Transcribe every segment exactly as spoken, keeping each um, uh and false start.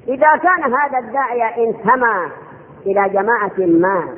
إذا كان هذا الداعية انتمى إلى جماعة ما،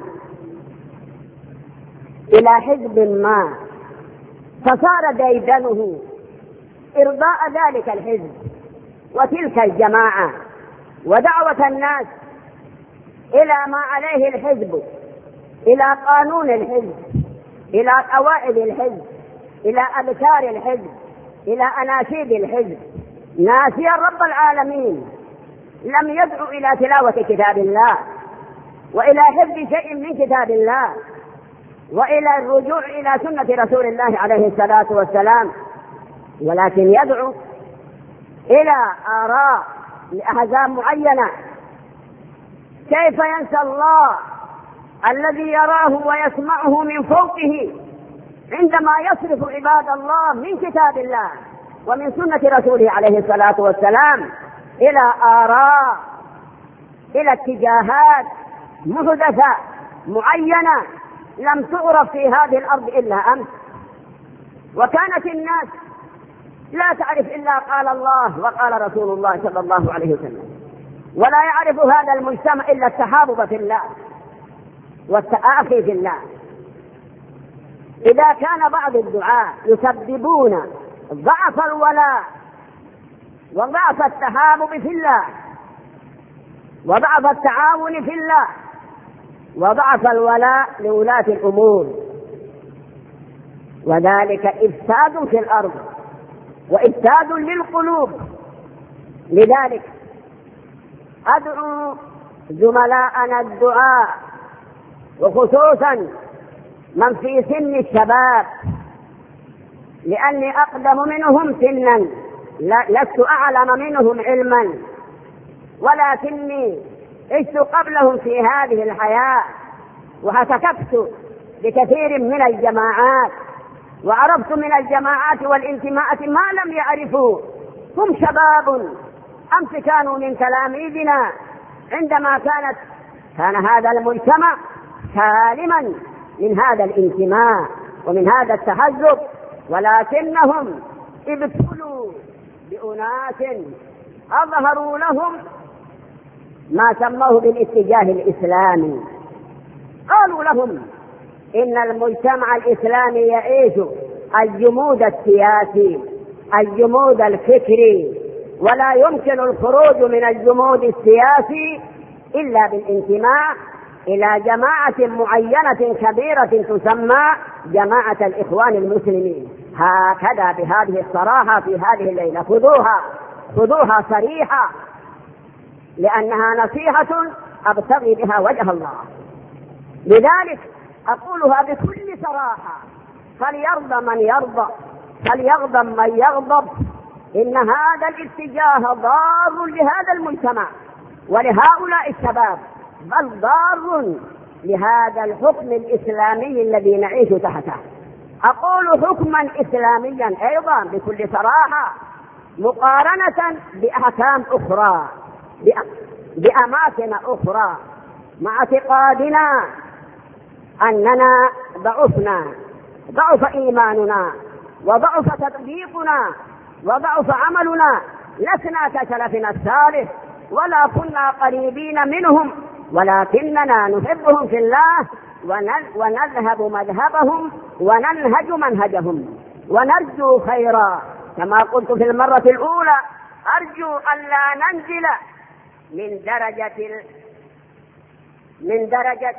إلى حزب ما، فصار ديدنه إرضاء ذلك الحزب وتلك الجماعة ودعوة الناس إلى ما عليه الحزب، إلى قانون الحزب، إلى قواعد الحزب، إلى أذكار الحزب، إلى أناشيد الحزب، ناسيا رب العالمين، لم يدعو إلى تلاوة كتاب الله وإلى حفظ شيء من كتاب الله وإلى الرجوع إلى سنة رسول الله عليه الصلاة والسلام، ولكن يدعو إلى آراء لأحزاب معينة. كيف ينسى الله الذي يراه ويسمعه من فوقه عندما يصرف عباد الله من كتاب الله ومن سنة رسوله عليه الصلاة والسلام إلى آراء، إلى اتجاهات محدثة معينة لم تعرف في هذه الأرض إلا أمس، وكانت الناس لا تعرف إلا قال الله وقال رسول الله صلى الله عليه وسلم، ولا يعرف هذا المجتمع إلا التحابب في الله والتآخي في الله. إذا كان بعض الدعاة يسببون ضعف الولاء وضعف التحابب في الله وضعف التعاون في الله وضعف الولاء لولاة الأمور، وذلك إفساد في الأرض وإفساد للقلوب. لذلك أدعو زملاءنا الدعاء وخصوصا من في سن الشباب، لأني أقدم منهم سنا، لست أعلم منهم علما، ولكني عشت قبلهم في هذه الحياة وهتكفت بكثير من الجماعات وعرفت من الجماعات والانتماءات ما لم يعرفوا. هم شباب أمس كانوا من تلاميذنا عندما كانت كان هذا المجتمع سالما من هذا الانتماء ومن هذا التحزب، ولكنهم ابتلوا بأناس أظهروا لهم ما سموه بالاتجاه الإسلامي. قالوا لهم إن المجتمع الإسلامي يعيش الجمود السياسي، الجمود الفكري، ولا يمكن الخروج من الجمود السياسي إلا بالانتماء إلى جماعة معينة كبيرة تسمى جماعة الإخوان المسلمين. هكذا بهذه الصراحة في هذه الليلة، خذوها خذوها صريحة، لأنها نصيحة أبتغي بها وجه الله. لذلك أقولها بكل صراحة، فليرضى من يرضى، فليغضب من يغضب. إن هذا الاتجاه ضار لهذا المجتمع ولهؤلاء الشباب، بل ضار لهذا الحكم الإسلامي الذي نعيش تحته. أقول حكما إسلاميا أيضا بكل صراحة، مقارنة بأحكام أخرى بأماكن أخرى، مع اعتقادنا أننا ضعفنا، ضعف إيماننا وضعف تطبيقنا وضعف عملنا، لسنا كسلفنا الصالح ولا كنا قريبين منهم، ولكننا نحبهم في الله ونذهب مذهبهم وننهج منهجهم ونرجو خيرا. كما قلت في المرة الأولى، أرجو أن لا ننزل من درجة من درجة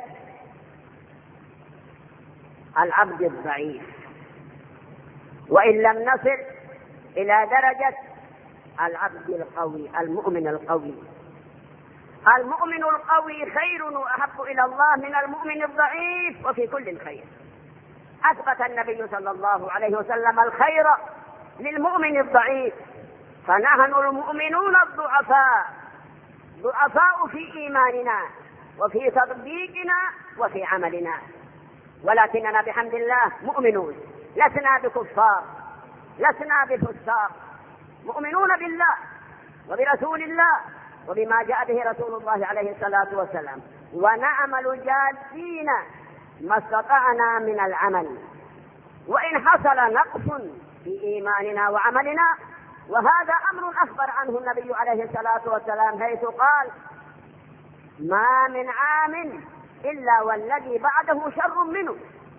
العبد الضعيف، وإن لم نصل إلى درجة العبد القوي، المؤمن القوي. المؤمن القوي خير وأحب إلى الله من المؤمن الضعيف، وفي كل خير. أثبت النبي صلى الله عليه وسلم الخير للمؤمن الضعيف، فنحن المؤمنون الضعفاء ضعفاء في إيماننا وفي تطبيقنا وفي عملنا، ولكننا بحمد الله مؤمنون، لسنا بكفار، لسنا بفساق، مؤمنون بالله وبرسول الله وبما جاء به رسول الله عليه الصلاة والسلام، ونعمل جادين ما استطعنا من العمل. وإن حصل نقص في إيماننا وعملنا وهذا أمر أخبر عنه النبي عليه الصلاة والسلام حيث قال: ما من عام إلا والذي بعده شر منه.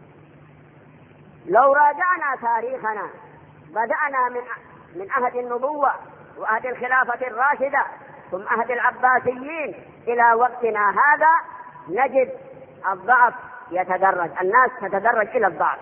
لو راجعنا تاريخنا بدأنا من من عهد النبوة وعهد الخلافة الراشدة ثم عهد العباسيين إلى وقتنا هذا نجد الضعف يتدرج، الناس تتدرج إلى الضعف،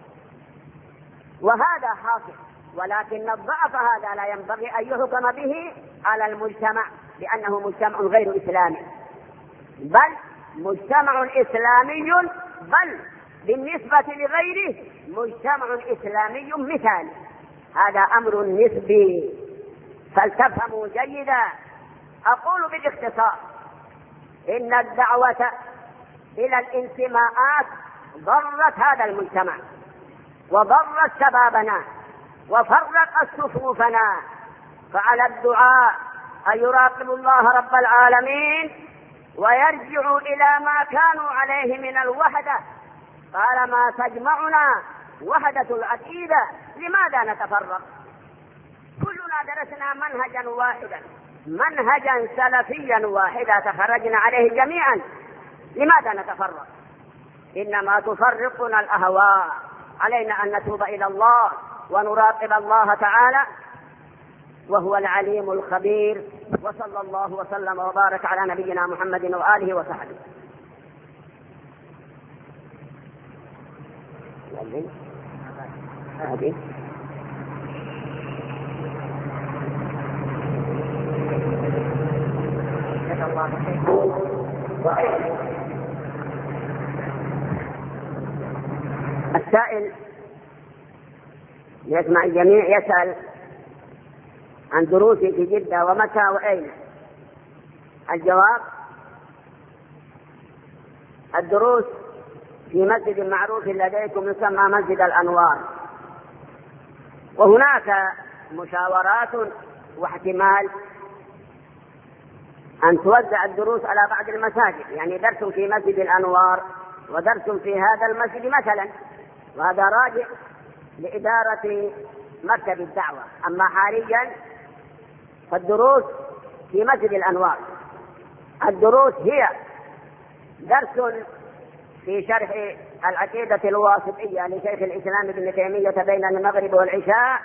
وهذا حاصل. ولكن الضعف هذا لا ينبغي أن يحكم به على المجتمع لأنه مجتمع غير إسلامي، بل مجتمع إسلامي، بل بالنسبة لغيره مجتمع إسلامي مثالي. هذا أمر نسبي فلتفهموا جيدا. أقول بالاختصار إن الدعوة إلى الانتماءات ضرت هذا المجتمع وضرت شبابنا وفرقت صفوفنا، فعلى الدعاء أن يراقبوا الله رب العالمين ويرجعوا إلى ما كانوا عليه من الوحدة. قال: ما تجمعنا وحدة العقيدة، لماذا نتفرق؟ كلنا درسنا منهجا واحدا، منهجا سلفيا واحدا تخرجنا عليه جميعا، لماذا نتفرق؟ إنما تفرقنا الأهواء. علينا أن نتوب إلى الله ونراقب الله تعالى وهو العليم الخبير. وصلى الله وسلم وبارك على نبينا محمد وآله وصحبه. السائل يسمع الجميع يسأل عن دروسي في جدة ومتى وأين. الجواب: الدروس في مسجد معروف لديكم يسمى مسجد الأنوار، وهناك مشاورات واحتمال أن توزع الدروس على بعض المساجد، يعني درس في مسجد الأنوار ودرس في هذا المسجد مثلا، وهذا راجع لإدارة مكتب الدعوة. أما حاليا فالدروس في مسجد الأنوار. الدروس هي درس في شرح العقيدة الواسطية لشيخ الإسلام ابن تيمية بين المغرب والعشاء،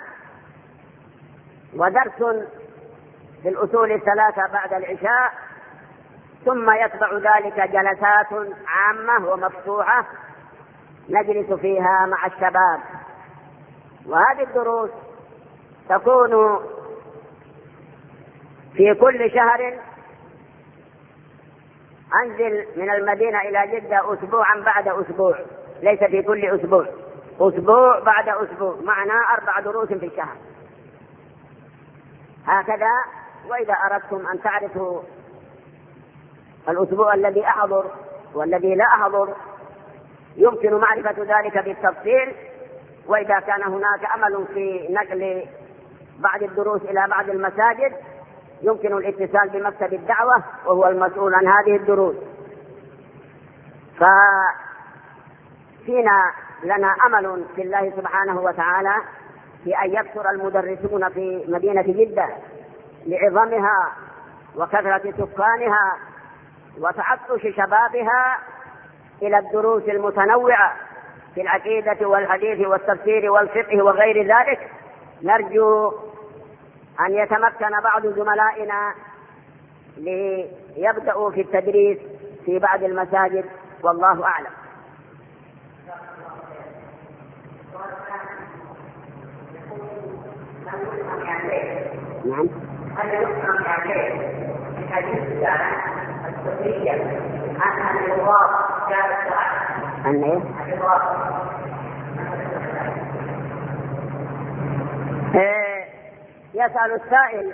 ودرس في الأصول الثلاثة بعد العشاء، ثم يتبع ذلك جلسات عامة ومفتوحة نجلس فيها مع الشباب. وهذه الدروس تكون في كل شهر. أنزل من المدينة إلى جدة أسبوعا بعد أسبوع، ليس في كل أسبوع، أسبوع بعد أسبوع، معناه أربع دروس في الشهر هكذا. وإذا أردتم أن تعرفوا الأسبوع الذي أحضر والذي لا أحضر يمكن معرفة ذلك بالتفصيل. وإذا كان هناك أمل في نقل بعض الدروس إلى بعض المساجد يمكن الاتصال بمكتب الدعوة وهو المسؤول عن هذه الدروس. ففينا لنا أمل في الله سبحانه وتعالى في أن يكثر المدرسون في مدينة جدة لعظمها وكثرة سكانها وتعطش شبابها إلى الدروس المتنوعة في العقيدة والحديث والتفسير والفقه وغير ذلك. نرجو أن يتمكن بعض زملائنا ليبدأوا في التدريس في بعض المساجد، والله أعلم. نعم. هل يفهم يعني في حديث السفرية أن الإضراب كانت أن إيه؟ يسأل السائل: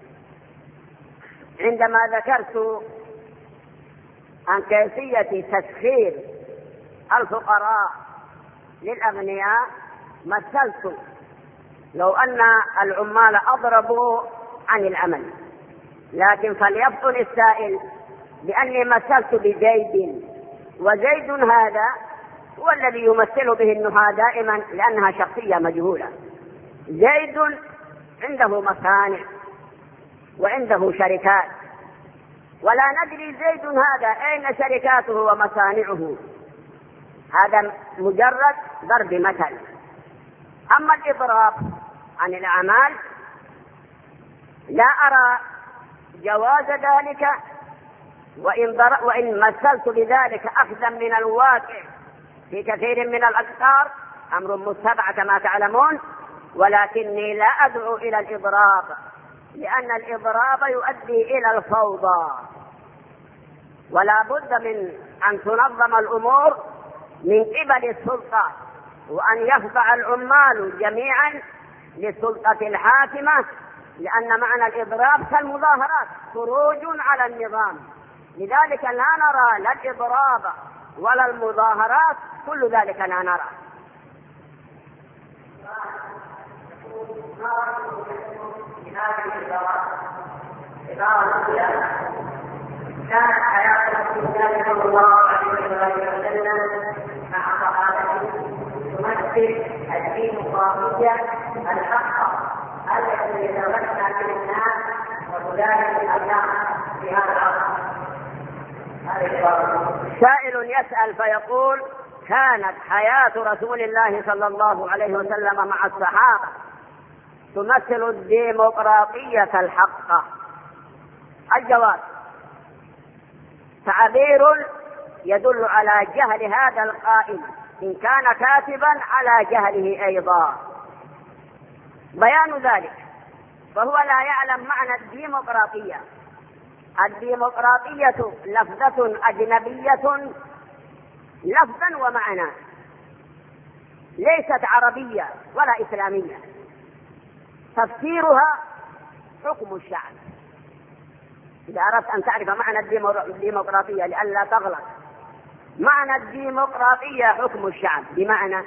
عندما ذكرت عن كيفية تسخير الفقراء للأغنياء مثلت لو أن العمال أضربوا عن العمل، لكن فليفطن السائل بأني مثلت بزيد، وزيد هذا هو الذي يمثل به النحاة دائما لأنها شخصية مجهولة. زيد عنده مصانع وعنده شركات، ولا ندري زيد هذا أين شركاته ومصانعه، هذا مجرد ضرب مثل. أما الإضراب عن الأعمال لا أرى جواز ذلك، وإن, وإن مثلت بذلك أخذا من الواقع في كثير من الأقطار أمر متبع كما تعلمون، ولكني لا أدعو إلى الإضراب، لأن الإضراب يؤدي إلى الفوضى، ولا بد من أن تنظم الأمور من قبل السلطة، وأن يخضع العمال جميعا للسلطة الحاكمة، لأن معنى الإضراب كالمظاهرات خروج على النظام. لذلك لا نرى لا الإضراب ولا المظاهرات، كل ذلك لا نرى. كانت حياة رسول الله صلى الله عليه وسلم مع صحابته تمثل الديمقراطية الحقة التي يتمكن من الناس وتدافع الأبناء في هذا العصر. سائل يسأل فيقول: كانت حياة رسول الله صلى الله عليه وسلم مع الصحابة تمثل الديمقراطية الحقة. الجواب: تعبير يدل على جهل هذا القائل، إن كان كاتبا على جهله أيضا. بيان ذلك: فهو لا يعلم معنى الديمقراطية. الديمقراطية لفظة أجنبية لفظا ومعنى، ليست عربية ولا إسلامية. تفسيرها حكم الشعب. إذا أردت أن تعرف معنى الديمقراطية لئلا تغلط، معنى الديمقراطية حكم الشعب، بمعنى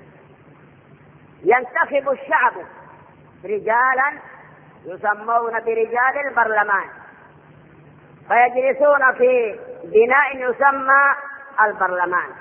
ينتخب الشعب رجالا يسمون برجال البرلمان، فيجلسون في بناء يسمى البرلمان.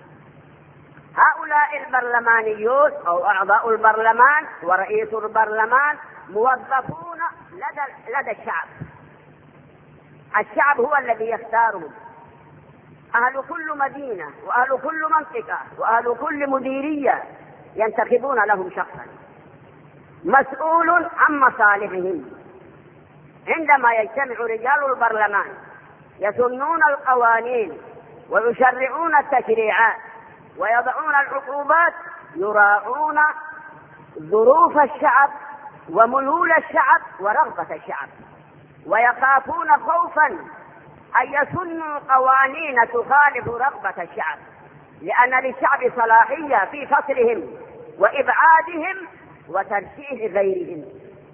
هؤلاء البرلمانيون أو أعضاء البرلمان ورئيس البرلمان موظفون لدى, لدى الشعب. الشعب هو الذي يختارهم. أهل كل مدينة وأهل كل منطقة وأهل كل مديرية ينتخبون لهم شخصا مسؤول عن مصالحهم. عندما يجتمع رجال البرلمان يسنون القوانين ويشرعون التشريعات ويضعون العقوبات، يراعون ظروف الشعب وميول الشعب ورغبة الشعب، ويخافون خوفا أن يسنوا قوانين تخالف رغبة الشعب، لأن للشعب صلاحية في فصلهم وإبعادهم وترشيح غيرهم.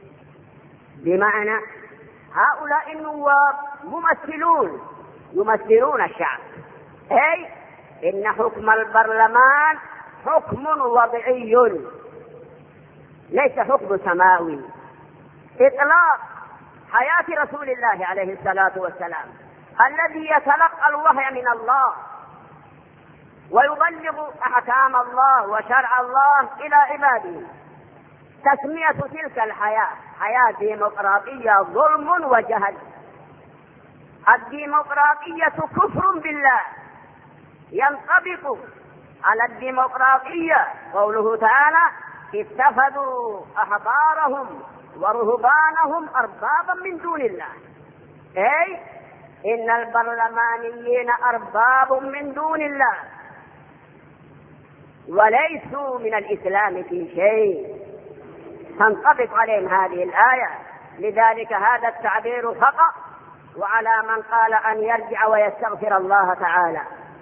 بمعنى هؤلاء النواب ممثلون يمثلون الشعب، أي إن حكم البرلمان حكم وضعي ليس حكم سماوي. إطلاق حياة رسول الله عليه الصلاة والسلام الذي يتلقى الوحي من الله ويبلغ أحكام الله وشرع الله إلى عباده، تسمية تلك الحياة حياة ديمقراطية ظلم وجهل. الديمقراطية كفر بالله. ينطبق على الديمقراطية قوله تعالى: اتخذوا أحبارهم ورهبانهم أربابا من دون الله، أي إن البرلمانيين أرباب من دون الله وليسوا من الإسلام في شيء. تنطبق عليهم هذه الآية. لذلك هذا التعبير خطأ، وعلى من قال أن يرجع ويستغفر الله تعالى.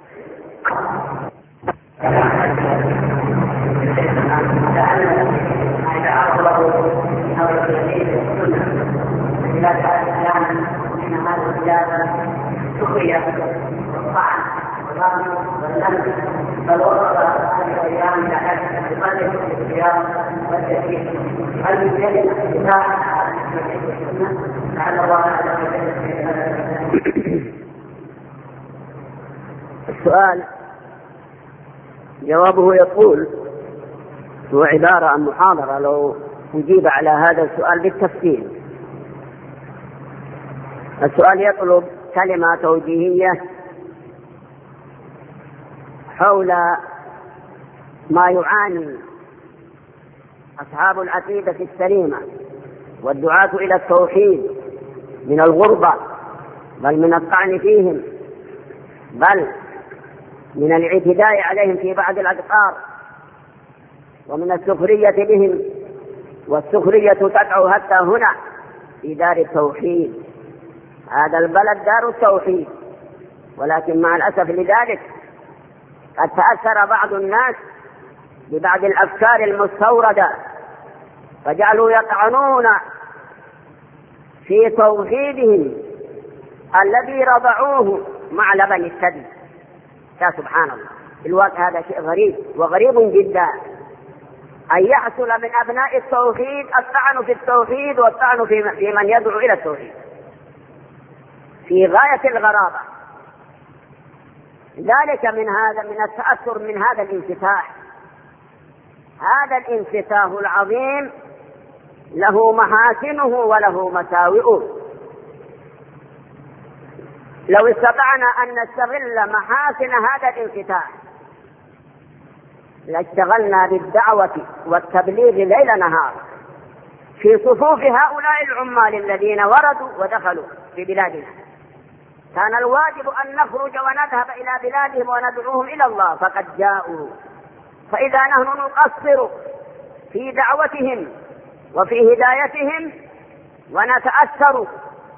السؤال جوابه يقول: هو عبارة عن محاضرة، لو أجيب على هذا السؤال بالتفصيل. السؤال يطلب كلمة توجيهية حول ما يعاني أصحاب العقيدة السليمة والدعاة إلى التوحيد من الغربة، بل من الطعن فيهم، بل من الاعتداء عليهم في بعض الأقطار، ومن السخرية بهم، والسخرية تقع حتى هنا في دار التوحيد. هذا البلد دار التوحيد، ولكن مع الأسف لذلك قد تأثر بعض الناس ببعض الأفكار المستوردة، فجعلوا يطعنون في توحيدهم الذي رضعوه مع لبن الثدي. يا سبحان الله، في الواقع هذا شيء غريب وغريب جدا، أن يحصل من أبناء التوحيد الطعن في التوحيد والطعن في من يدعو إلى التوحيد في غاية الغرابة. ذلك من هذا من التأثر من هذا الانفتاح. هذا الانفتاح العظيم له محاسنه وله مساوئه. لو استطعنا أن نستغل محاسن هذا الانفتاح لاشتغلنا بالدعوة والتبليغ ليل نهار في صفوف هؤلاء العمال الذين وردوا ودخلوا في بلادنا. كان الواجب أن نخرج ونذهب إلى بلادهم وندعوهم إلى الله، فقد جاءوا. فإذا نحن نقصر في دعوتهم وفي هدايتهم ونتأثر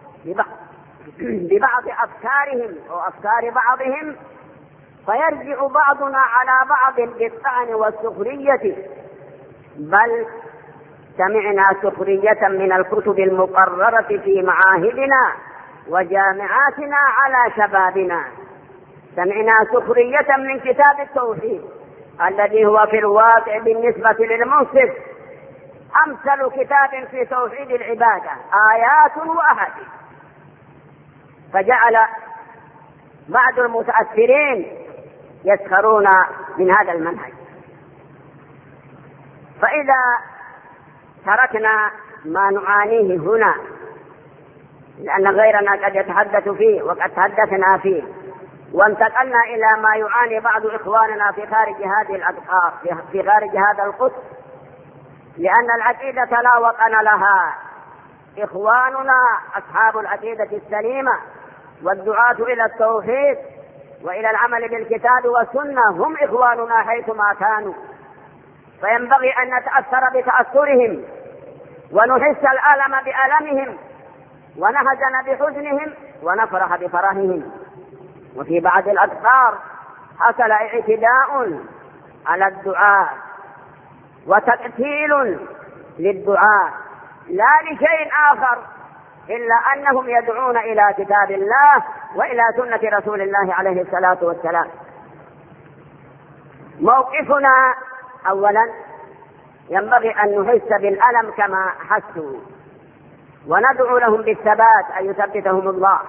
ببعض أفكارهم وأفكار بعضهم، فيرجع بعضنا على بعض بالطعن والسخرية. بل سمعنا سخرية من الكتب المقررة في معاهدنا وجامعاتنا على شبابنا. سمعنا سخرية من كتاب التوحيد الذي هو في الواقع بالنسبة للمنصف أمثل كتاب في توحيد العبادة، آيات وأحاديث. فجعل بعض المتأثرين يسخرون من هذا المنهج. فإذا تركنا ما نعانيه هنا، لأن غيرنا قد يتحدث فيه وقد تحدثنا فيه، وانتقلنا إلى ما يعاني بعض إخواننا في خارج هذه الأقطار، في خارج هذا القطب، لأن العقيدة لا وطن لها. إخواننا أصحاب العقيدة السليمة والدعاة إلى التوحيد وإلى العمل بالكتاب والسنة هم إخواننا حيثما كانوا، فينبغي أن نتأثر بتأثرهم ونحس الألم بألمهم ونهزن بحزنهم ونفرح بفرحهم. وفي بعض الأقطار حصل اعتداء على الدعاء وتقتيل للدعاء، لا لشيء آخر إلا أنهم يدعون إلى كتاب الله وإلى سنة رسول الله عليه الصلاة والسلام. موقفنا أولا ينبغي أن نحس بالألم كما حسوا، وندعو لهم بالثبات أن يثبتهم الله.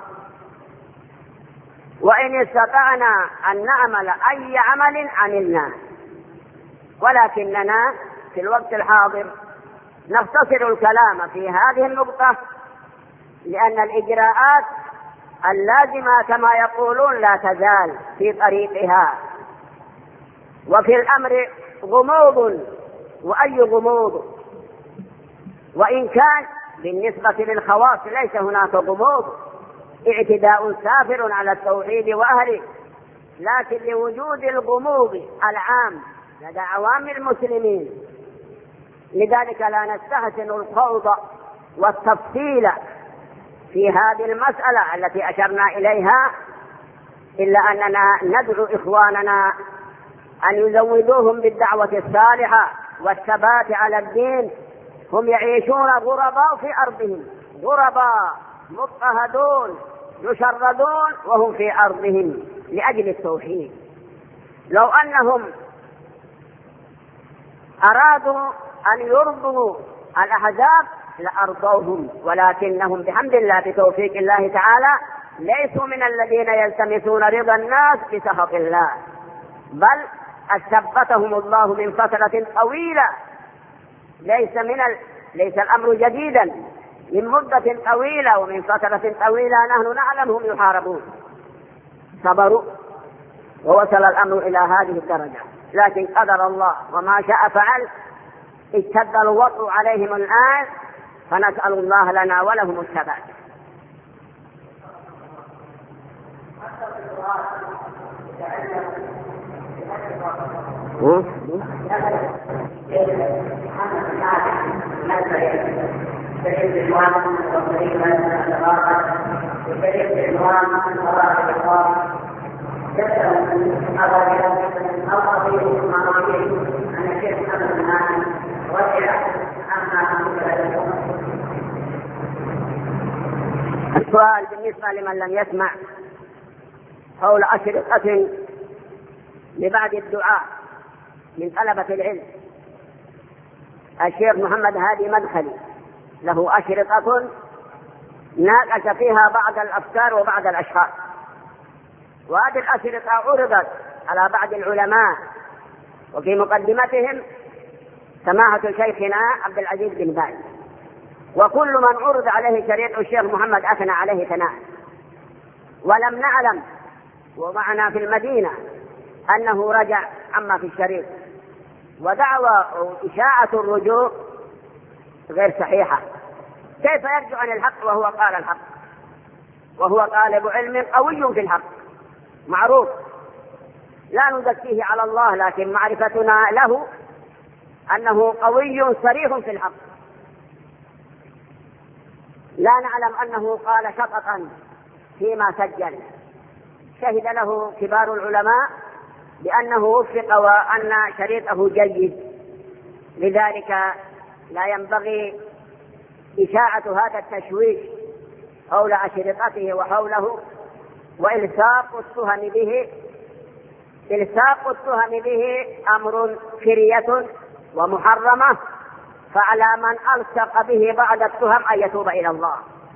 وإن استطعنا أن نعمل أي عمل عملنا، ولكننا في الوقت الحاضر نختصر الكلام في هذه النقطة، لأن الإجراءات اللازمة كما يقولون لا تزال في طريقها، وفي الأمر غموض، وأي غموض. وإن كان بالنسبة للخواص ليس هناك غموض، اعتداء سافر على التوحيد وأهله، لكن لوجود الغموض العام لدى عوام المسلمين، لذلك لا نستحسن الخوض والتفصيل في هذه المسألة التي أشرنا إليها، إلا أننا ندعو إخواننا أن يزودوهم بالدعوة الصالحة والثبات على الدين. هم يعيشون غرباء في أرضهم، غرباء مضطهدون يشردون وهم في أرضهم لأجل التوحيد. لو أنهم أرادوا أن يرضوا الأحزاب لأرضوهم، ولكنهم بحمد الله بتوفيق الله تعالى ليسوا من الذين يلتمسون رضا الناس بسخط الله، بل أثبتهم الله من فترة طويلة. ليس من ليس الأمر جديدا، من مدة طويلة ومن فترة طويلة نحن نعلمهم يحاربون، صبروا ووصل الأمر إلى هذه الدرجة، لكن قدر الله وما شاء فعل، اشتد الوطء عليهم الآن، فنسأل الله لنا ولهم الثبات. السؤال بالنسبة لمن لم يسمع حول أشرطة لبعض الدعاء من طلبة العلم. الشيخ محمد هادي مدخلي له أشرطة ناقش فيها بعض الأفكار وبعض الأشخاص، وهذه الأشرطة عرضت على بعض العلماء، وفي مقدمتهم سماحة شيخنا عبد العزيز بن باز، وكل من عرض عليه شريط الشيخ محمد أثنى عليه ثناء، ولم نعلم ومعنا في المدينة أنه رجع عما في الشريط، ودعوى إشاعة الرجوع غير صحيحة. كيف يرجع عن الحق وهو قال الحق، وهو طالب علم قوي في الحق معروف، لا نزكيه على الله، لكن معرفتنا له أنه قوي صريح في الحق. لا نعلم أنه قال شططا فيما سجل، شهد له كبار العلماء بأنه وفق وأن شريطه جيد، لذلك لا ينبغي إشاعة هذا التشويش حول أشرطته وحوله، وإلصاق التهم به إلصاق التهم به أمر كرية ومحرمة، فعلى من ألصق به بعد التهم أن يتوب إلى الله.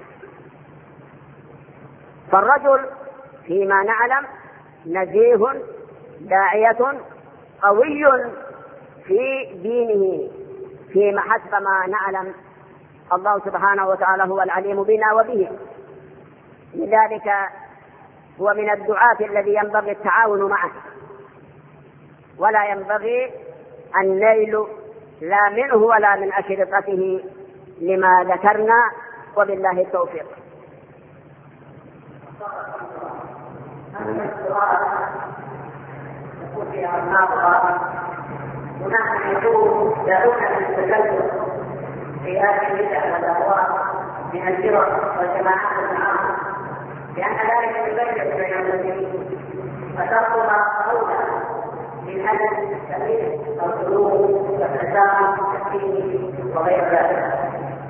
فالرجل فيما نعلم نزيه داعية قوي في دينه، فيما حسب ما نعلم، الله سبحانه وتعالى هو العليم بنا وبه، لذلك هو من الدعاة الذي ينبغي التعاون معه، ولا ينبغي النيل لا منه ولا من أشرطته لما ذكرنا، وبالله التوفيق. هناك يقول دعونا من التكلم في هذه البدع والاهواء من الفرق والجماعات المعاصيه، لان ذلك يبين بين المسلمين، فتركها اولى من اجل التمييز والسلوك والتسامح والتكفير وغير ذلك.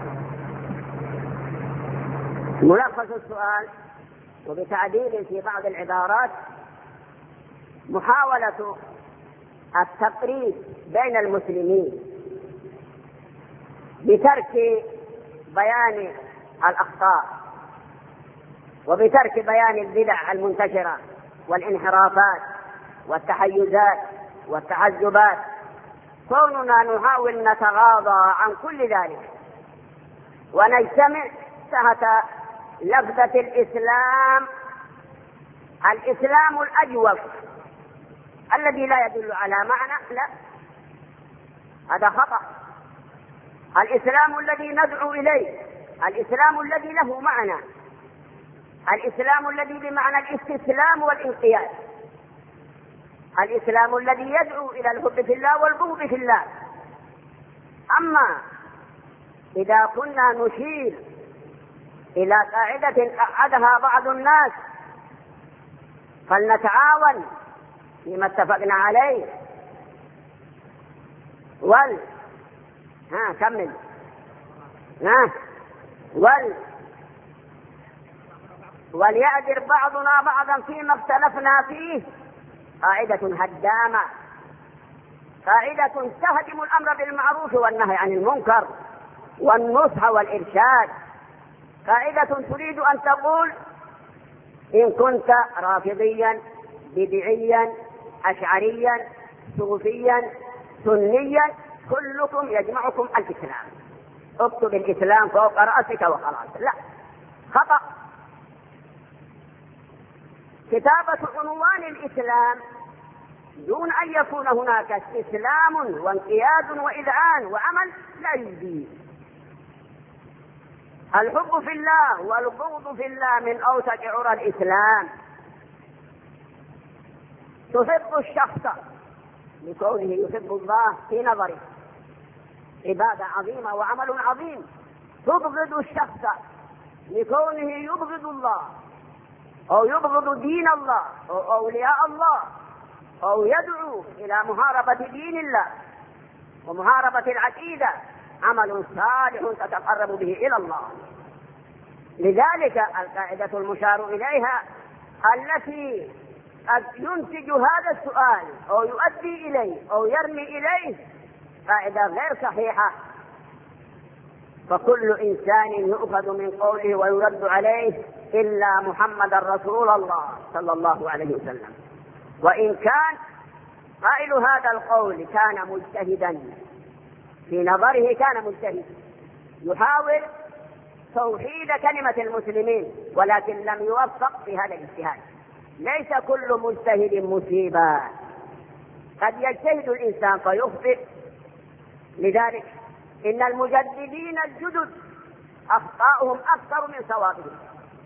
ملخص السؤال وبتعديل في بعض العبارات: محاولة التفريق بين المسلمين بترك بيان الأخطاء وبترك بيان البدع المنتشرة والانحرافات والتحيزات والتعذبات. كوننا نحاول نتغاضى عن كل ذلك ونجتمع تحت لفظة الإسلام، الإسلام الأجوف الذي لا يدل على معنى، لا، هذا خطأ. الإسلام الذي ندعو إليه، الإسلام الذي له معنى، الإسلام الذي بمعنى الاستسلام والانقياد، الإسلام الذي يدعو إلى الحب في الله والبغض في الله. أما إذا كنا نشير إلى قاعدة قعدها بعض الناس فلنتعاون فيما اتفقنا عليه، وال ها كمل ها وال وليعذر بعضنا بعضا فيما اختلفنا فيه. قاعدة هدامة، قاعدة تهدم الأمر بالمعروف والنهي عن المنكر والنصح والإرشاد، قاعدة تريد أن تقول إن كنت رافضيا بدعيا أشعريا صوفيا سنيا كلكم يجمعكم الإسلام، اكتب الإسلام فوق رأسك وخلاص، لا، خطأ. كتابة عنوان الإسلام دون أن يكون هناك استسلام وانقياد وإذعان وعمل لا يجزي. الحب في الله والبغض في الله من أوسط عرى الإسلام. تحب الشخص لكونه يحب الله في نظره، عبادة عظيمة وعمل عظيم. تبغض الشخص لكونه يبغض الله أو يبغض دين الله أو أولياء الله أو يدعو إلى محاربة دين الله ومحاربة العقيدة، عمل صالح تتقرب به إلى الله. لذلك القاعدة المشار إليها التي قد ينتج هذا السؤال أو يؤدي إليه أو يرمي إليه قاعدة غير صحيحة. فكل إنسان يؤخذ من قوله ويرد عليه إلا محمد رسول الله صلى الله عليه وسلم. وإن كان قائل هذا القول كان مجتهدا في نظره، كان مجتهد يحاول توحيد كلمة المسلمين، ولكن لم يوفق في هذا الاجتهاد. ليس كل مجتهد مصيبا، قد يجتهد الإنسان فيخطئ. لذلك إن المجددين الجدد أخطاؤهم أكثر من صوابهم،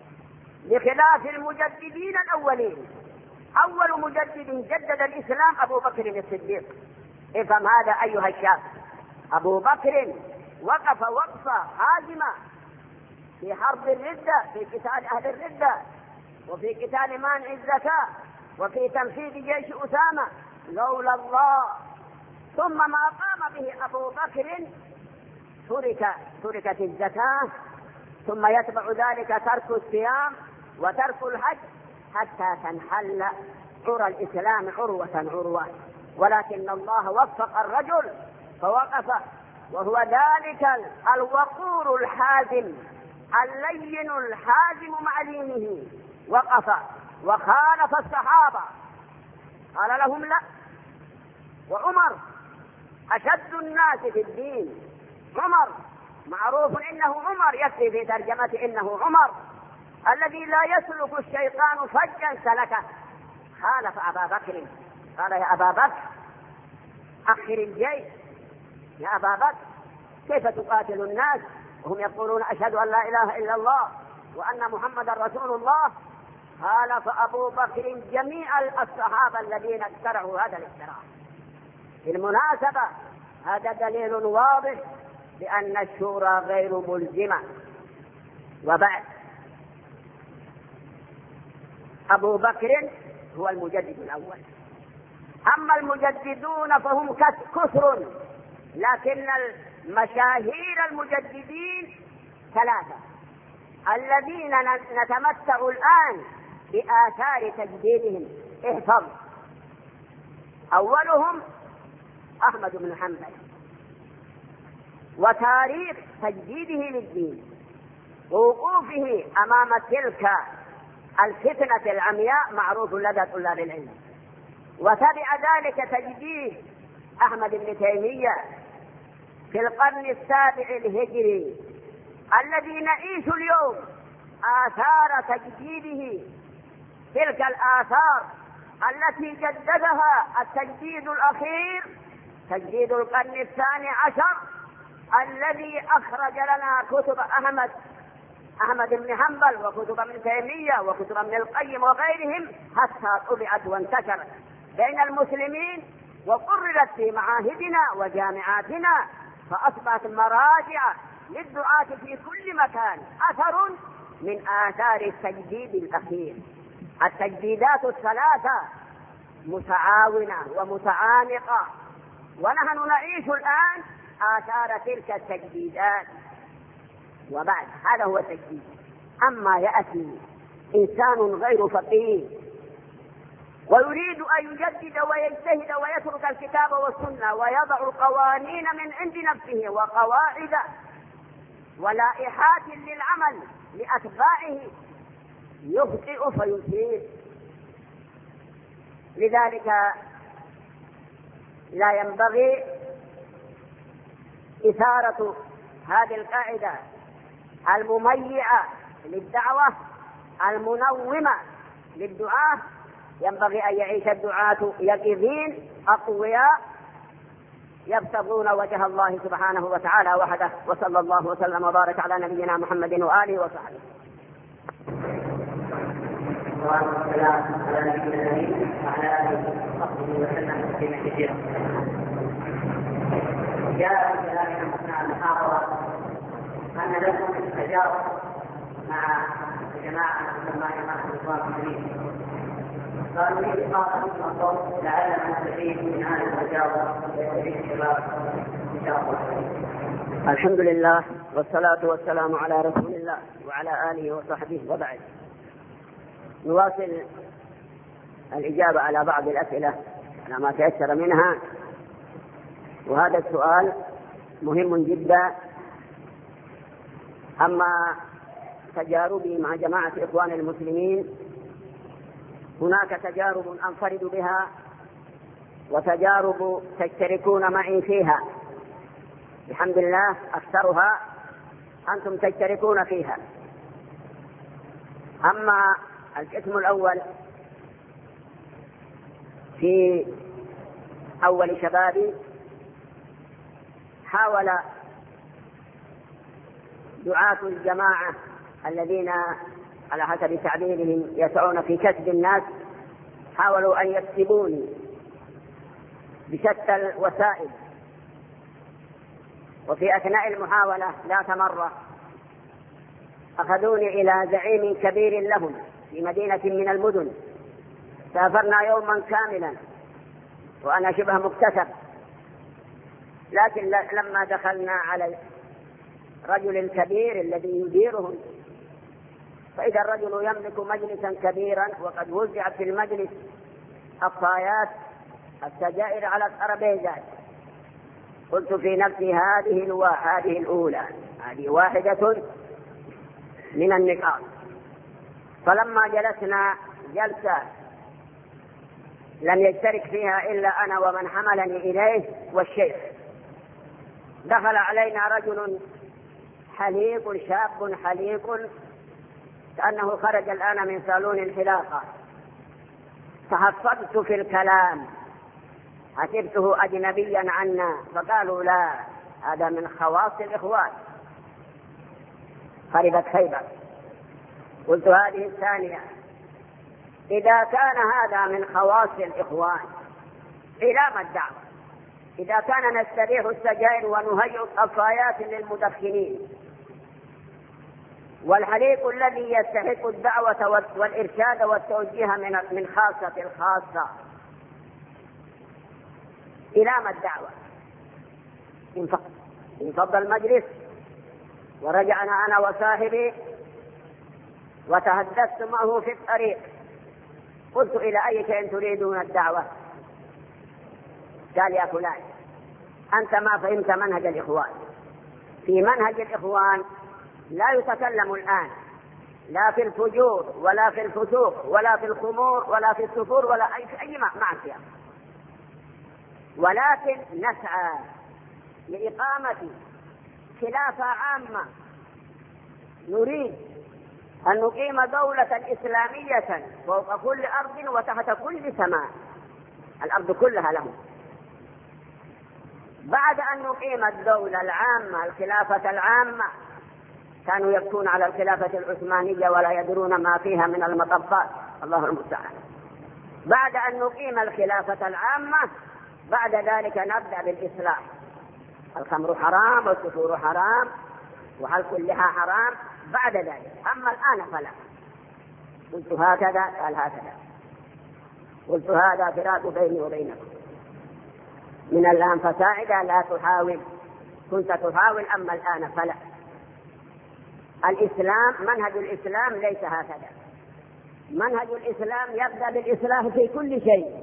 بخلاف المجددين الأولين. أول مجدد جدد الإسلام أبو بكر الصديق. افهم هذا أيها الشاب. أبو بكر وقف وقفة هازمة في حرب الردة، في قتال أهل الردة، وفي قتال مانع الزكاة، وفي تنفيذ جيش أسامة لولا الله. ثم ما قام به أبو بكر ترك تركت الزكاة، ثم يتبع ذلك ترك الصيام وترك الحج حتى تنحل عرى الإسلام عروة عروة. ولكن الله وفق الرجل فوقف، وهو ذلك الوقور الحازم اللين الحازم مع دينه. وقف وخالف الصحابة، قال لهم لا. وعمر أشد الناس في الدين، عمر معروف إنه عمر، يكفي في ترجمته إنه عمر الذي لا يسلك الشيطان فجا سلكه. خالف أبا بكر، قال يا أبا بكر أخر الجيش، يا أبا بكر كيف تقاتل الناس وهم يقولون أشهد أن لا إله إلا الله وأن محمد رسول الله؟ خالف أبو بكر جميع الصحابة الذين اخترعوا هذا الاختراع. بالمناسبة هذا دليل واضح بأن الشورى غير ملزمة. وبعد، أبو بكر هو المجدد الأول. أما المجددون فهم كثر، لكن المشاهير المجددين ثلاثة الذين نتمتع الآن بآثار تجديدهم. احفظ: أولهم أحمد بن حنبل، وتاريخ تجديده للدين ووقوفه أمام تلك الفتنة العمياء معروف لدى طلاب العلم. وتبع ذلك تجديد أحمد بن تيمية في القرن السابع الهجري الذي نعيش اليوم آثار تجديده، تلك الآثار التي جددها التجديد الأخير، تجديد القرن الثاني عشر الذي أخرج لنا كتب أحمد أحمد بن حنبل وكتب ابن تيمية وكتب ابن القيم وغيرهم حتى طبعت وانتشرت بين المسلمين وقررت في معاهدنا وجامعاتنا، فأصبحت مراجع للدعاة في كل مكان. أثر من آثار التجديد الأخير. التجديدات الثلاثة متعاونة ومتعانقة، ونحن نعيش الآن آثار تلك التجديدات. وبعد، هذا هو التجديد. أما يأتي إنسان غير فقيه ويريد أن يجدد ويجتهد ويترك الكتاب والسنة ويضع قوانين من عند نفسه وقواعد ولائحات للعمل لأتباعه، يخطئ فيصيب. لذلك لا ينبغي إثارة هذه القاعدة المميعة للدعوة المنومة للدعاة ينبغي أن يعيش الدعاة يقظين أقوياء يبتغون وجه الله سبحانه وتعالى وحده. وصلى الله وسلم وبارك على نبينا محمد وآله وصحبه. والسلام على نبينا الكريم وعلى آله وصحبه وسلم تسليما كثيرا. جاء في كلامنا أثناء المحاضرة أن لكم التجارب مع جماعة تسمى جماعة الإخوان المسلمين. قالوا لي إقامة الصوت لعلنا نستفيد من هذه التجارب ويستفيد الشباب إن شاء الله. الحمد لله والصلاة والسلام على رسول الله وعلى آله وصحبه وبعد. نواصل الإجابة على بعض الأسئلة على ما تيسر منها، وهذا السؤال مهم جدا. أما تجاربي مع جماعة إخوان المسلمين هناك تجارب أنفرد بها وتجارب تشتركون معي فيها، الحمد لله أكثرها أنتم تشتركون فيها. أما القسم الأول في أول شبابي حاول دعاة الجماعة الذين على حسب تعبيرهم يسعون في كسب الناس حاولوا أن يكسبوني بشتى الوسائل، وفي أثناء المحاولة ذات مرة أخذوني إلى زعيم كبير لهم في مدينة من المدن. سافرنا يوما كاملا وأنا شبه مكتسب، لكن لما دخلنا على الرجل الكبير الذي يديرهم فإذا الرجل يملك مجلسا كبيرا وقد وزعت في المجلس الطايات السجائر على الترابيزات. قلت في نفسي هذه الوا... هذه الأولى هذه واحدة من النقاط. فلما جلسنا جلسة لم يشترك فيها إلا أنا ومن حملني إليه والشيخ، دخل علينا رجل حليق شاب حليق كأنه خرج الآن من صالون الحلاقة. تحفظت في الكلام حسبته أجنبيا عنا، فقالوا لا هذا من خواص الإخوان. خربت خيبر. قلت هذه الثانية، إذا كان هذا من خواص الإخوان إلى ما الدعوة؟ إذا كان نستريح السجائر ونهيئ الطفايات للمدخنين، والحليق الذي يستحق الدعوة والإرشاد والتوجيه من من خاصة الخاصة، إلى ما الدعوة؟ انفض المجلس ورجعنا أنا وصاحبي وتحدثت معه في الطريق. قلت إلى أي شيء تريدون الدعوة؟ قال يا فلان أنت ما فهمت منهج الإخوان. في منهج الإخوان لا يتكلم الآن لا في الفجور ولا في الفسوق ولا في الخمور ولا في السفور ولا أي في أي معصية، ولكن نسعى لإقامة خلافة عامة. نريد أن نقيم دولة إسلامية فوق كل أرض وتحت كل سماء، الأرض كلها لهم. بعد أن نقيم الدولة العامة الخلافة العامة كانوا يبكون على الخلافة العثمانية ولا يدرون ما فيها من المطبات، الله المستعان. بعد أن نقيم الخلافة العامة بعد ذلك نبدأ بالإصلاح. الخمر حرام والسفور حرام وحلق اللحى حرام بعد ذلك، أما الآن فلا. قلت هكذا، قال هكذا. قلت هذا فراق بيني وبينكم، من الآن فساعدا لا تحاول، كنت تحاول أما الآن فلا. الإسلام منهج الإسلام ليس هكذا. منهج الإسلام يبدأ بالإصلاح في كل شيء.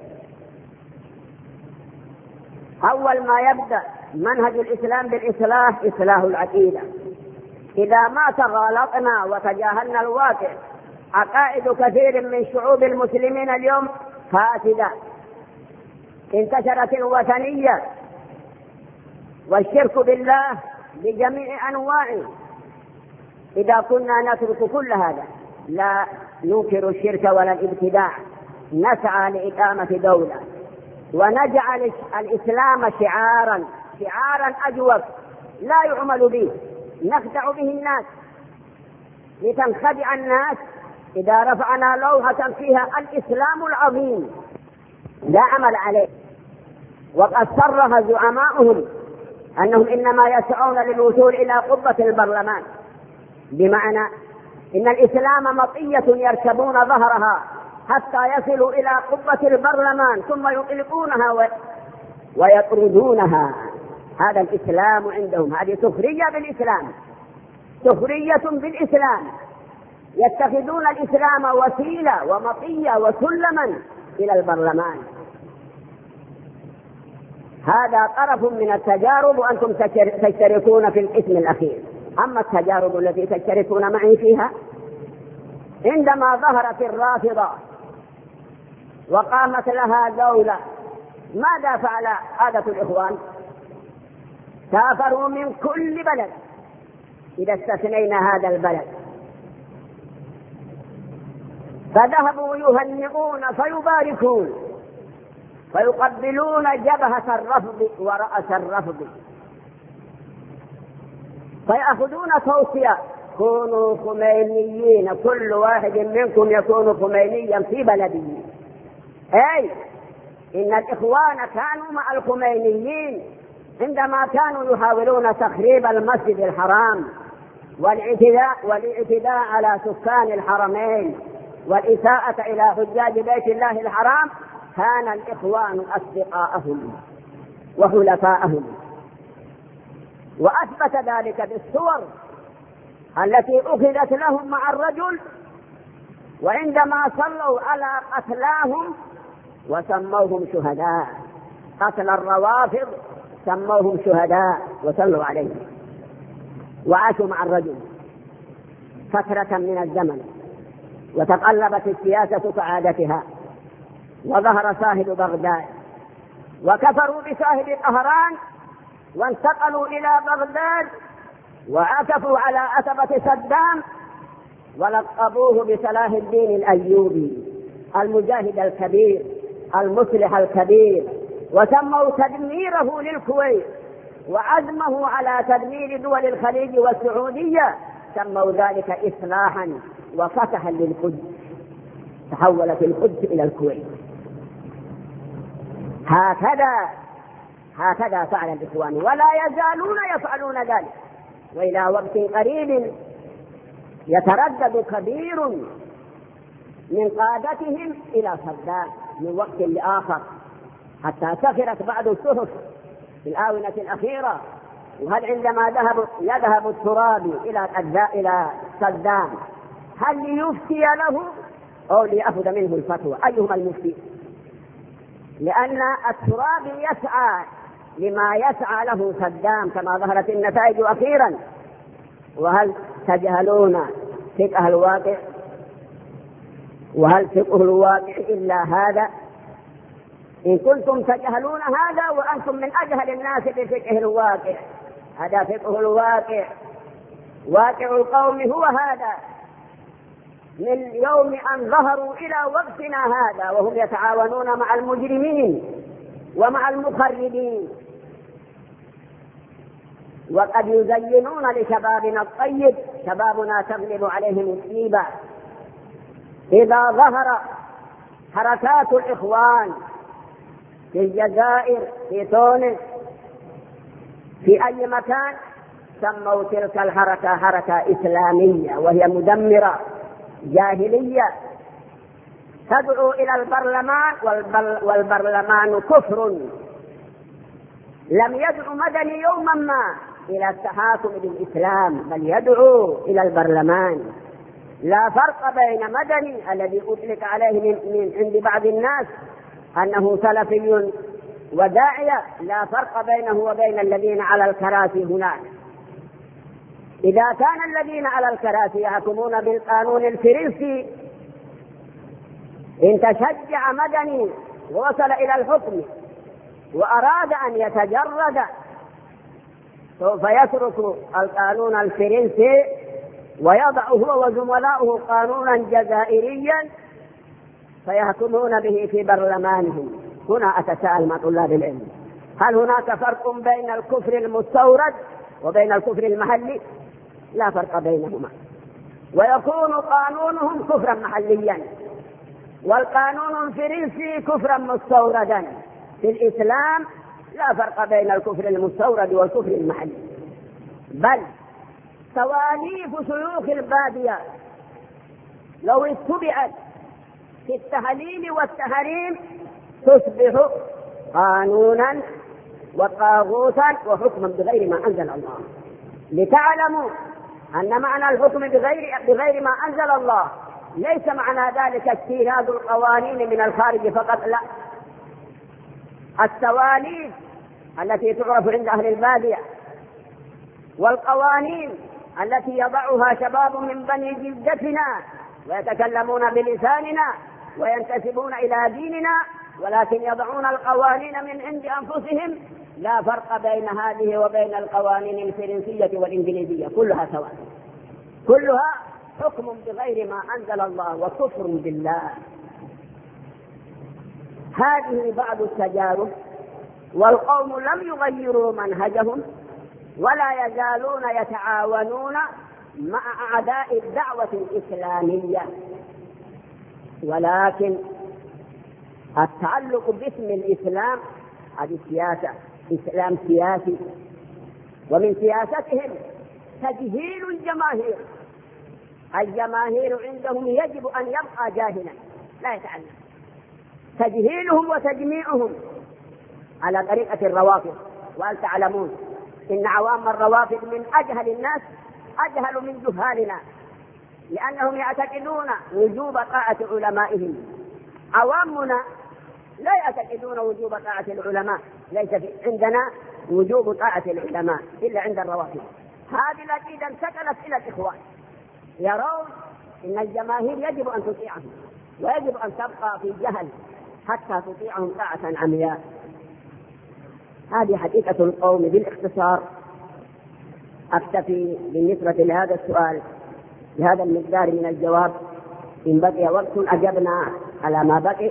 أول ما يبدأ منهج الإسلام بالإصلاح إصلاح العقيدة. إذا ما تغالطنا وتجاهلنا الواقع، عقائد كثير من شعوب المسلمين اليوم فاسدة، انتشرت الوثنية والشرك بالله بجميع أنواعه. إذا كنا نترك كل هذا لا ننكر الشرك ولا الابتداع، نسعى لإقامة دولة ونجعل الإسلام شعارا شعارا أجوف لا يعمل به، نخدع به الناس لتنخدع الناس. إذا رفعنا لوحة فيها الإسلام العظيم لا عمل عليه. وقد صرح زعماؤهم أنهم إنما يسعون للوصول إلى قبة البرلمان، بمعنى إن الإسلام مطية يركبون ظهرها حتى يصلوا إلى قبة البرلمان ثم يطلقونها ويطردونها. هذا الإسلام عندهم، هذه سخرية بالإسلام، سخرية بالإسلام. يتخذون الإسلام وسيلة ومطية وسلما إلى البرلمان. هذا طرف من التجارب وأنتم تشتركون في الاسم الأخير. أما التجارب التي تشتركون معي فيها، عندما ظهرت الرافضة وقامت لها دولة، ماذا فعل عادة الإخوان؟ سافروا من كل بلد إذا استثنينا هذا البلد، فذهبوا يهنئون فيباركون فيقبلون جبهة الرفض ورأس الرفض، فيأخذون توصية: كونوا خمينيين، كل واحد منكم يكون خمينيا في بلده. أي إن الإخوان كانوا مع الخمينيين عندما كانوا يحاولون تخريب المسجد الحرام والاعتداء والاعتداء على سكان الحرمين والإساءة إلى حجاج بيت الله الحرام. كان الإخوان أصدقاءهم وحلفاءهم، وأثبت ذلك بالصور التي أخذت لهم مع الرجل، وعندما صلوا على قتلاهم وسموهم شهداء، قتل الروافض سموهم شهداء وصلوا عليهم، وعاشوا مع الرجل فترة من الزمن، وتقلبت السياسة كعادتها، وظهر صاحب بغداد، وكفروا بصاحب طهران وانتقلوا إلى بغداد وعكفوا على عتبة صدام ولقبوه بصلاح الدين الأيوبي المجاهد الكبير المصلح الكبير، وسموا تدميره للكويت وعزمه على تدمير دول الخليج والسعودية سموا ذلك إصلاحا وفتحا للقدس، تحولت القدس إلى الكويت. هكذا هكذا فعل الإخوان ولا يزالون يفعلون ذلك. وإلى وقت قريب يتردد كبير من قادتهم إلى صدام من وقت لآخر، حتى سخرت بعض الصحف في الآونة الأخيرة: وهل عندما ذهب يذهب الترابي إلى إلى صدام هل ليفتي له أو ليأخذ منه الفتوى؟ أيهما المفتي؟ لأن الترابي يسعى لما يسعى له صدام كما ظهرت النتائج أخيرا. وهل تجهلون فقه الواقع؟ وهل فقه الواقع إلا هذا؟ إن كنتم تجهلون هذا وأنتم من أجهل الناس بفقه الواقع. هذا فقه الواقع، واقع القوم هو هذا من يوم أن ظهروا إلى وقتنا هذا، وهم يتعاونون مع المجرمين ومع المخربين، وقد يزينون لشبابنا الطيب. شبابنا تغلب عليهم الطيبة. إذا ظهر حركات الإخوان في الجزائر، في تونس، في أي مكان، سموا تلك الحركة حركة إسلامية، وهي مدمرة جاهلية تدعو إلى البرلمان، والبرلمان كفر. لم يدعو مدني يوما ما إلى التحاكم بالإسلام، بل يدعو إلى البرلمان. لا فرق بين مدني الذي أطلق عليه من عند بعض الناس أنه سلفي وداعية، لا فرق بينه وبين الذين على الكراسي هناك. إذا كان الذين على الكراسي يحكمون بالقانون الفرنسي، إن تشجع مدني ووصل إلى الحكم وأراد أن يتجرد سوف يترك القانون الفرنسي ويضع هو وزملاؤه قانونا جزائريا فيحكمون به في برلمانهم. هنا أتساءل مع طلاب العلم: هل هناك فرق بين الكفر المستورد وبين الكفر المحلي؟ لا فرق بينهما، ويكون قانونهم كفرا محليا والقانون الفرنسي كفرا مستوردا. في الإسلام لا فرق بين الكفر المستورد والكفر المحلي، بل تواليف شيوخ البادية لو اتبعت في التهليل والتحريم تصبح قانونا وطاغوتا وحكما بغير ما أنزل الله. لتعلموا أن معنى الحكم بغير, بغير ما أنزل الله ليس معنى ذلك اجتهاد القوانين من الخارج فقط، لا، التواليف التي تعرف عند أهل البادية والقوانين التي يضعها شباب من بني جلدتنا ويتكلمون بلساننا وينتسبون إلى ديننا ولكن يضعون القوانين من عند أنفسهم، لا فرق بين هذه وبين القوانين الفرنسية والإنجليزية، كلها سواء، كلها حكم بغير ما أنزل الله وكفر بالله. هذه بعض التجارب، والقوم لم يغيروا منهجهم ولا يزالون يتعاونون مع أعداء الدعوة الإسلامية، ولكن التعلق باسم الإسلام هذه سياسة، إسلام سياسي، ومن سياستهم تجهيل الجماهير. الجماهير عندهم يجب أن يبقى جاهلا لا يتعلم، تجهيلهم وتجميعهم على طريقة الروافض. وهل تعلمون إن عوام الروافض من أجهل الناس، أجهل من جهالنا، لأنهم يعتقدون وجوب طاعة علمائهم. عوامنا لا يعتقدون وجوب طاعة العلماء، ليس عندنا وجوب طاعة العلماء إلا عند الروافض. هذه العقيدة انتقلت إلى الإخوان، يرون إن الجماهير يجب أن تطيعهم ويجب أن تبقى في جهل حتى تطيعهم طاعة عمياء. هذه حقيقة القوم بالاختصار. أكتفي بالنسبة لهذا السؤال بهذا المقدار من الجواب، إن بقي وقت أجبنا على ما بقي.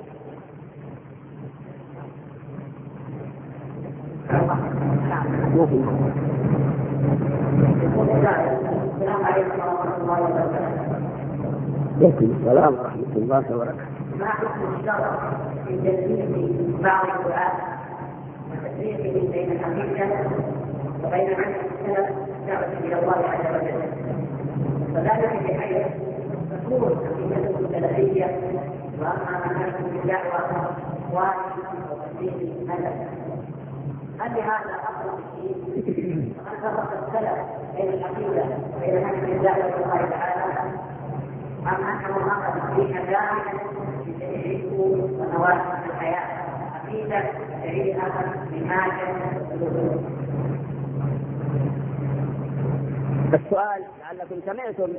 السلام عليكم ورحمة الله وبركاته. عليكم السلام ورحمة الله وبركاته. ما حكم الشرع في تسمية بعض الدعاة وتسميتهم بين الحقيقة وبين منهج السلف دعوة إلى الله عز وجل، وذلك بحيث تكون حقيقته السلفية وأما منهجهم الدعوة واجب وتسمية السلف. هل لهذا أصل في الدين؟ وهل فرق السلف بين الحقيقة وبين منهج الدعوة إلى الله تعالى؟ أم أنه أخذ فيها كاملا في جميع الأمور ونواحي الحياة عقيدة دليل آخر منهاجا الوجود؟ السؤال لعلكم سمعتم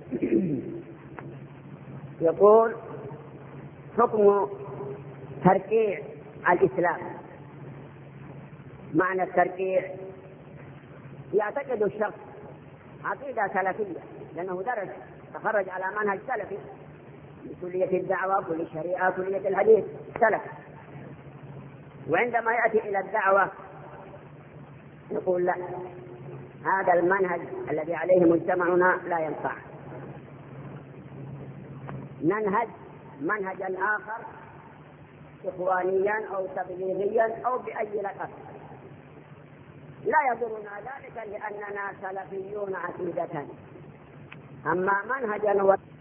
يقول: حكم تركيع الإسلام. معنى التركيع يعتقد الشخص عقيدة سلفية لأنه درس تخرج على منهج سلفي، كلية الدعوة، كلية الشريعة، كلية الحديث، سلف، وعندما يأتي إلى الدعوة يقول: لا، هذا المنهج الذي عليه مجتمعنا لا ينفع، ننهج منهجا آخر إخوانيا أو تبليغيا أو بأي لقب، لا يضرنا ذلك لأننا سلفيون عقيدة. أما منهجا